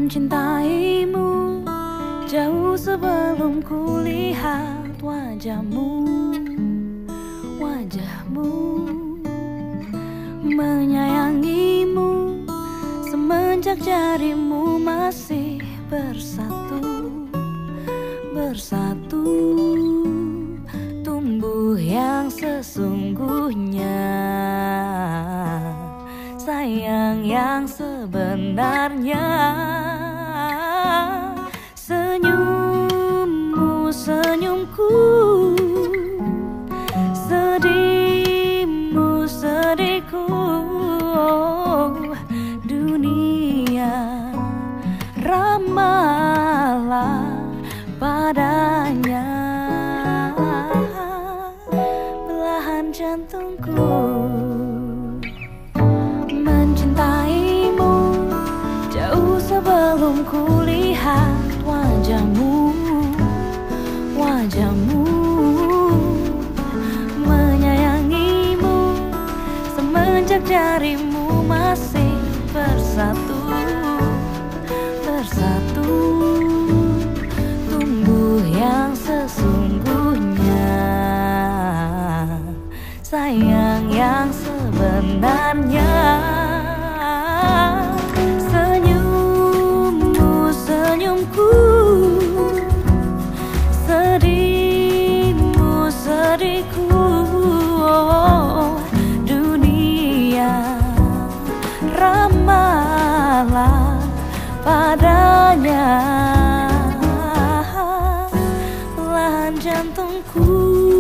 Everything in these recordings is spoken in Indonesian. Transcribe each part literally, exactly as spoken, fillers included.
mencintaimu jauh sebelum kulihat wajahmu, wajahmu. Menyayangimu semenjak jarimu masih bersatu, bersatu. Tumbuh yang sesungguhnya, sayang yang sebenarnya. Senyummu senyumku, sedihmu sedihku. Oh, dunia ramahlah padanya, belahan jantungku. Mencintaimu jauh sebelum kulihat wajahmu, wajahmu. Menyayangimu semenjak jarimu masih bersatu, bersatu. Tumbuh yang sesungguhnya, sayang yang sebenarnya. Senyummu senyumku, sedihmu sedihku. Oh, dunia ramahlah padanya, belahan jantungku.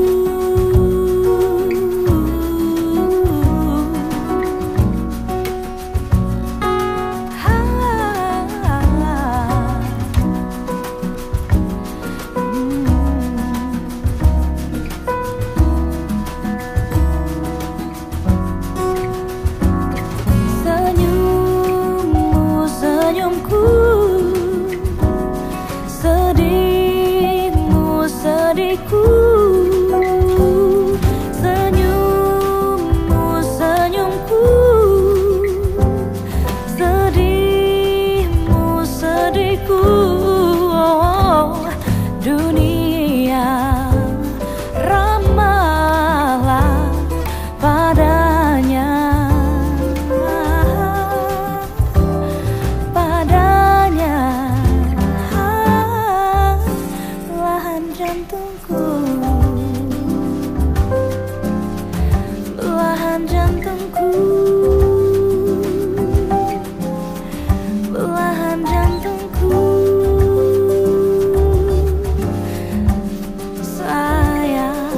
Senyummu senyumku, sedihmu sedihku. Oh, dunia ramahlah padanya, padanya, belahan jantungku, belahan jantungku, belahan jantungku. Sayang,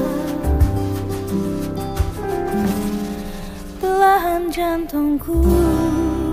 belahan jantungku.